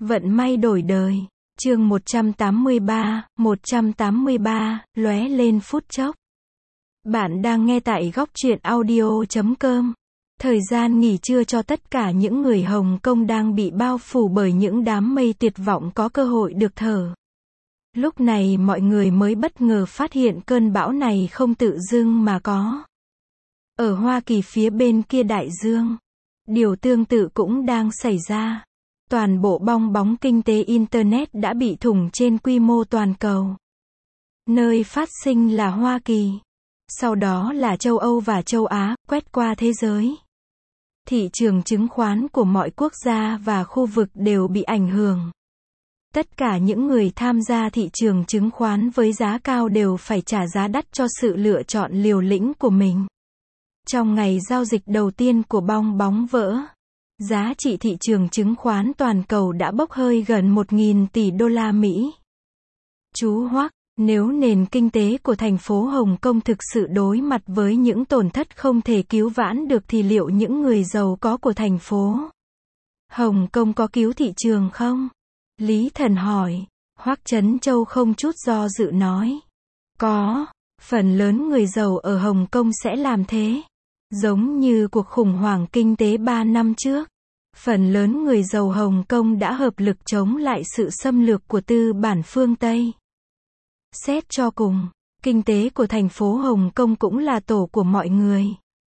Vận may đổi đời. Chương 183, lóe lên phút chốc. Bạn đang nghe tại góc truyện audio.com. Thời gian nghỉ trưa cho tất cả những người Hồng Kông đang bị bao phủ bởi những đám mây tuyệt vọng có cơ hội được thở. Lúc này mọi người mới bất ngờ phát hiện cơn bão này không tự dưng mà có. Ở Hoa Kỳ phía bên kia đại dương, điều tương tự cũng đang xảy ra. Toàn bộ bong bóng kinh tế Internet đã bị thủng trên quy mô toàn cầu. Nơi phát sinh là Hoa Kỳ. Sau đó là châu Âu và châu Á, quét qua thế giới. Thị trường chứng khoán của mọi quốc gia và khu vực đều bị ảnh hưởng. Tất cả những người tham gia thị trường chứng khoán với giá cao đều phải trả giá đắt cho sự lựa chọn liều lĩnh của mình. Trong ngày giao dịch đầu tiên của bong bóng vỡ, giá trị thị trường chứng khoán toàn cầu đã bốc hơi gần 1.000 tỷ đô la Mỹ. Chú Hoắc, nếu nền kinh tế của thành phố Hồng Kông thực sự đối mặt với những tổn thất không thể cứu vãn được thì liệu những người giàu có của thành phố Hồng Kông có cứu thị trường không? Lý Thần hỏi. Hoắc Chấn Châu không chút do dự nói. Có, phần lớn người giàu ở Hồng Kông sẽ làm thế. Giống như cuộc khủng hoảng kinh tế 3 năm trước. Phần lớn người giàu Hồng Kông đã hợp lực chống lại sự xâm lược của tư bản phương Tây. Xét cho cùng, kinh tế của thành phố Hồng Kông cũng là tổ của mọi người.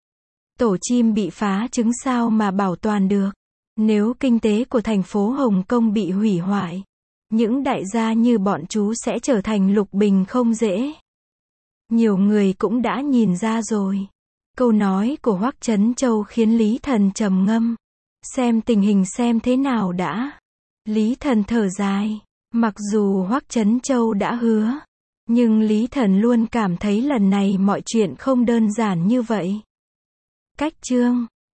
Tổ chim bị phá trứng sao mà bảo toàn được. Nếu kinh tế của thành phố Hồng Kông bị hủy hoại, những đại gia như bọn chú sẽ trở thành lục bình không dễ. Nhiều người cũng đã nhìn ra rồi. Câu nói của Hoắc Chấn Châu khiến Lý Thần trầm ngâm. Xem tình hình xem thế nào đã. Lý Thần thở dài. Mặc dù Hoắc Chấn Châu đã hứa, nhưng Lý Thần luôn cảm thấy lần này mọi chuyện không đơn giản như vậy. Cách chương